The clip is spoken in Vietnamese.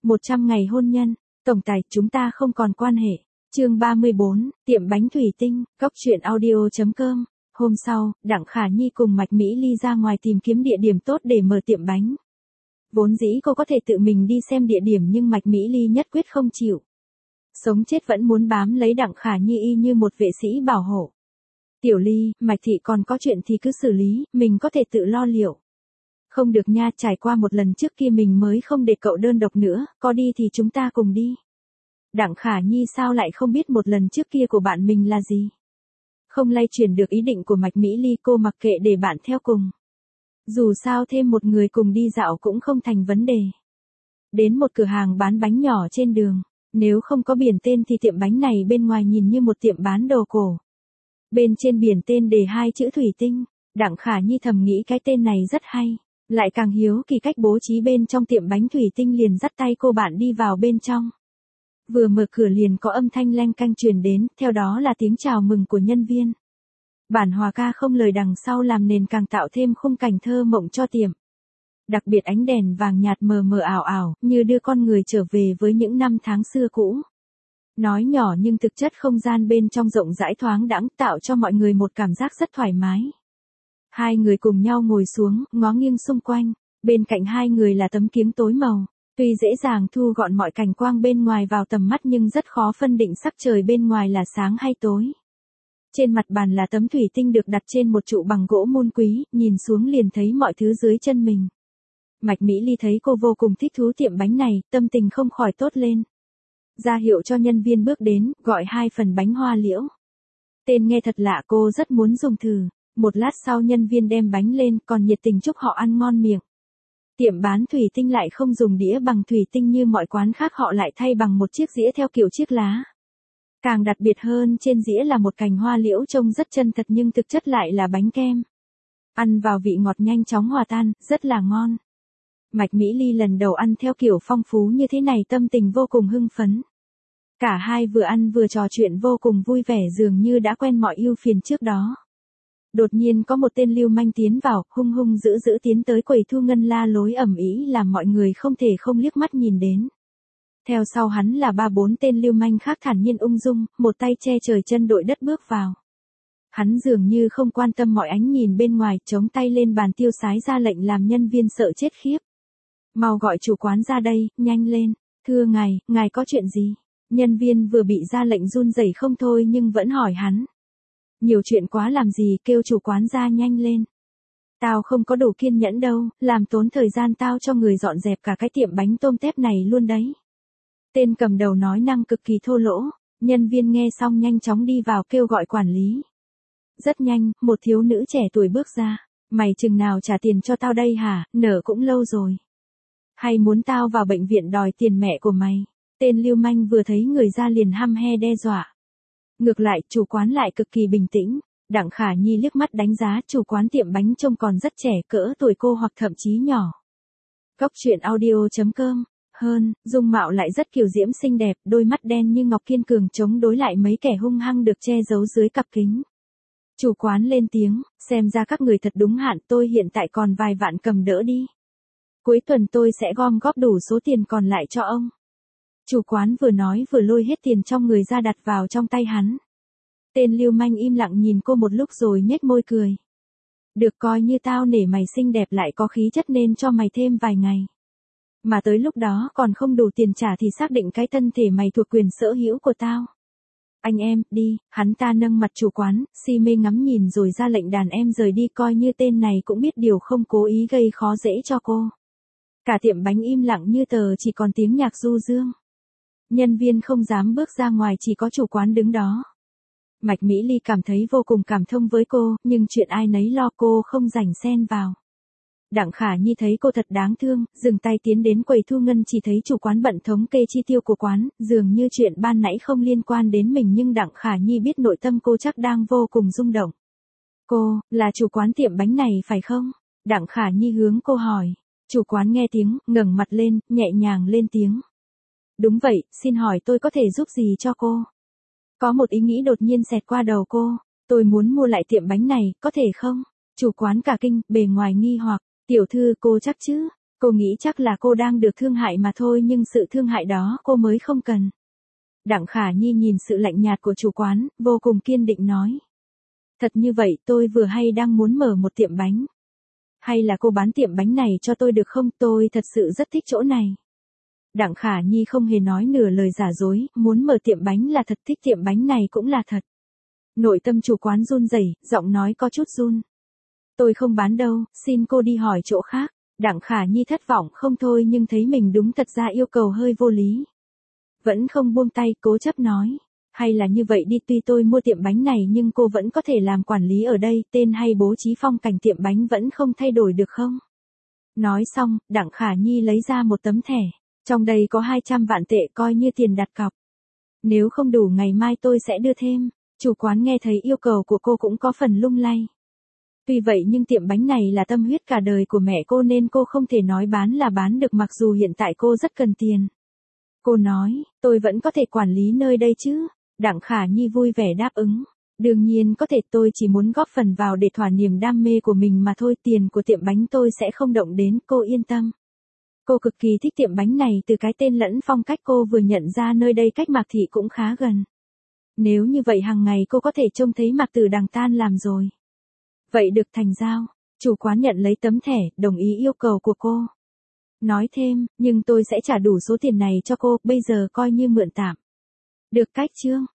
100 ngày hôn nhân, tổng tài chúng ta không còn quan hệ. Chương 34, tiệm bánh thủy tinh, góc truyện audio.com. Hôm sau, Đặng Khả Nhi cùng Mạch Mỹ Ly ra ngoài tìm kiếm địa điểm tốt để mở tiệm bánh. Vốn dĩ cô có thể tự mình đi xem địa điểm nhưng Mạch Mỹ Ly nhất quyết không chịu. Sống chết vẫn muốn bám lấy Đặng Khả Nhi y như một vệ sĩ bảo hộ. Tiểu Ly, Mạch Thị còn có chuyện thì cứ xử lý, mình có thể tự lo liệu. Không được nha, trải qua một lần trước kia mình mới không để cậu đơn độc nữa, có đi thì chúng ta cùng đi. Đặng Khả Nhi sao lại không biết một lần trước kia của bạn mình là gì? Không lay chuyển được ý định của Mạch Mỹ Ly, cô mặc kệ để bạn theo cùng. Dù sao thêm một người cùng đi dạo cũng không thành vấn đề. Đến một cửa hàng bán bánh nhỏ trên đường, nếu không có biển tên thì tiệm bánh này bên ngoài nhìn như một tiệm bán đồ cổ. Bên trên biển tên đề 2 chữ thủy tinh, Đặng Khả Nhi thầm nghĩ cái tên này rất hay, lại càng hiếu kỳ cách bố trí bên trong tiệm bánh thủy tinh liền dắt tay cô bạn đi vào bên trong. Vừa mở cửa liền có âm thanh leng canh truyền đến, theo đó là tiếng chào mừng của nhân viên. Bản hòa ca không lời đằng sau làm nền càng tạo thêm khung cảnh thơ mộng cho tiệm. Đặc biệt ánh đèn vàng nhạt mờ mờ ảo ảo, như đưa con người trở về với những năm tháng xưa cũ. Nói nhỏ nhưng thực chất không gian bên trong rộng rãi thoáng đãng, tạo cho mọi người một cảm giác rất thoải mái. Hai người cùng nhau ngồi xuống, ngó nghiêng xung quanh, bên cạnh hai người là tấm kiếng tối màu. Tuy dễ dàng thu gọn mọi cảnh quang bên ngoài vào tầm mắt nhưng rất khó phân định sắc trời bên ngoài là sáng hay tối. Trên mặt bàn là tấm thủy tinh được đặt trên một trụ bằng gỗ mun quý, nhìn xuống liền thấy mọi thứ dưới chân mình. Mạch Mỹ Ly thấy cô vô cùng thích thú tiệm bánh này, tâm tình không khỏi tốt lên. Ra hiệu cho nhân viên bước đến, gọi 2 phần bánh hoa liễu. Tên nghe thật lạ, cô rất muốn dùng thử. Một lát sau nhân viên đem bánh lên, còn nhiệt tình chúc họ ăn ngon miệng. Tiệm bán thủy tinh lại không dùng đĩa bằng thủy tinh như mọi quán khác, họ lại thay bằng một chiếc dĩa theo kiểu chiếc lá. Càng đặc biệt hơn, trên dĩa là một cành hoa liễu trông rất chân thật nhưng thực chất lại là bánh kem. Ăn vào vị ngọt nhanh chóng hòa tan, rất là ngon. Mạch Mỹ Ly lần đầu ăn theo kiểu phong phú như thế này, tâm tình vô cùng hưng phấn. Cả hai vừa ăn vừa trò chuyện vô cùng vui vẻ, dường như đã quen mọi ưu phiền trước đó. Đột nhiên có một tên lưu manh tiến vào, hung hung dữ dữ tiến tới quầy thu ngân la lối ầm ĩ làm mọi người không thể không liếc mắt nhìn đến. Theo sau hắn là 3-4 tên lưu manh khác thản nhiên ung dung, một tay che trời chân đội đất bước vào. Hắn dường như không quan tâm mọi ánh nhìn bên ngoài, chống tay lên bàn tiêu sái ra lệnh làm nhân viên sợ chết khiếp. Mau gọi chủ quán ra đây, nhanh lên. Thưa ngài có chuyện gì? Nhân viên vừa bị ra lệnh run rẩy không thôi nhưng vẫn hỏi hắn. Nhiều chuyện quá làm gì, kêu chủ quán ra nhanh lên. Tao không có đủ kiên nhẫn đâu, làm tốn thời gian tao cho người dọn dẹp cả cái tiệm bánh tôm tép này luôn đấy. Tên cầm đầu nói năng cực kỳ thô lỗ, nhân viên nghe xong nhanh chóng đi vào kêu gọi quản lý. Rất nhanh, một thiếu nữ trẻ tuổi bước ra. Mày chừng nào trả tiền cho tao đây hả, nợ cũng lâu rồi. Hay muốn tao vào bệnh viện đòi tiền mẹ của mày? Tên lưu manh vừa thấy người ra liền hăm he đe dọa. Ngược lại, chủ quán lại cực kỳ bình tĩnh. Đặng Khả Nhi liếc mắt đánh giá chủ quán tiệm bánh trông còn rất trẻ, cỡ tuổi cô hoặc thậm chí nhỏ. Góc truyện audio.com. Hơn, dung mạo lại rất kiều diễm xinh đẹp, đôi mắt đen như ngọc kiên cường chống đối lại mấy kẻ hung hăng được che giấu dưới cặp kính. Chủ quán lên tiếng, xem ra các người thật đúng hạn, tôi hiện tại còn vài vạn cầm đỡ đi. Cuối tuần tôi sẽ gom góp đủ số tiền còn lại cho ông. Chủ quán vừa nói vừa lôi hết tiền trong người ra đặt vào trong tay hắn. Tên lưu manh im lặng nhìn cô một lúc rồi nhếch môi cười. Được, coi như tao nể mày xinh đẹp lại có khí chất nên cho mày thêm vài ngày. Mà tới lúc đó còn không đủ tiền trả thì xác định cái thân thể mày thuộc quyền sở hữu của tao. Anh em, đi, hắn ta nâng mặt chủ quán, si mê ngắm nhìn rồi ra lệnh đàn em rời đi, coi như tên này cũng biết điều không cố ý gây khó dễ cho cô. Cả tiệm bánh im lặng như tờ, chỉ còn tiếng nhạc du dương. Nhân viên không dám bước ra ngoài, chỉ có chủ quán đứng đó. Mạch Mỹ Ly cảm thấy vô cùng cảm thông với cô, nhưng chuyện ai nấy lo, cô không rảnh xen vào. Đặng Khả Nhi thấy cô thật đáng thương, dừng tay tiến đến quầy thu ngân, chỉ thấy chủ quán bận thống kê chi tiêu của quán, dường như chuyện ban nãy không liên quan đến mình nhưng Đặng Khả Nhi biết nội tâm cô chắc đang vô cùng rung động. Cô, là chủ quán tiệm bánh này phải không? Đặng Khả Nhi hướng cô hỏi. Chủ quán nghe tiếng, ngẩng mặt lên, nhẹ nhàng lên tiếng. Đúng vậy, xin hỏi tôi có thể giúp gì cho cô? Có một ý nghĩ đột nhiên xẹt qua đầu cô. Tôi muốn mua lại tiệm bánh này, có thể không? Chủ quán cả kinh, bề ngoài nghi hoặc. Tiểu thư, cô chắc chứ? Cô nghĩ chắc là cô đang được thương hại mà thôi nhưng sự thương hại đó cô mới không cần. Đặng Khả Nhi nhìn sự lạnh nhạt của chủ quán, vô cùng kiên định nói. Thật như vậy tôi vừa hay đang muốn mở một tiệm bánh. Hay là cô bán tiệm bánh này cho tôi được không, tôi thật sự rất thích chỗ này. Đặng Khả Nhi không hề nói nửa lời giả dối, muốn mở tiệm bánh là thật, thích tiệm bánh này cũng là thật. Nội tâm chủ quán run rẩy, giọng nói có chút run. Tôi không bán đâu, xin cô đi hỏi chỗ khác. Đặng Khả Nhi thất vọng không thôi nhưng thấy mình đúng thật ra yêu cầu hơi vô lý. Vẫn không buông tay, cố chấp nói. Hay là như vậy đi, tuy tôi mua tiệm bánh này nhưng cô vẫn có thể làm quản lý ở đây, tên hay bố trí phong cảnh tiệm bánh vẫn không thay đổi được không? Nói xong, Đặng Khả Nhi lấy ra một tấm thẻ. Trong đây có 200 vạn tệ coi như tiền đặt cọc. Nếu không đủ ngày mai tôi sẽ đưa thêm. Chủ quán nghe thấy yêu cầu của cô cũng có phần lung lay. Tuy vậy nhưng tiệm bánh này là tâm huyết cả đời của mẹ cô nên cô không thể nói bán là bán được mặc dù hiện tại cô rất cần tiền. Cô nói, tôi vẫn có thể quản lý nơi đây chứ. Đặng Khả Nhi vui vẻ đáp ứng. Đương nhiên có thể, tôi chỉ muốn góp phần vào để thỏa niềm đam mê của mình mà thôi, tiền của tiệm bánh tôi sẽ không động đến, cô yên tâm. Cô cực kỳ thích tiệm bánh này từ cái tên lẫn phong cách cô vừa nhận ra nơi đây cách Mạc Thị cũng khá gần. Nếu như vậy hàng ngày cô có thể trông thấy Mạc Tử Đằng tan làm rồi. Vậy được, thành giao. Chủ quán nhận lấy tấm thẻ, đồng ý yêu cầu của cô. Nói thêm, nhưng tôi sẽ trả đủ số tiền này cho cô, bây giờ coi như mượn tạm. Được cách chưa?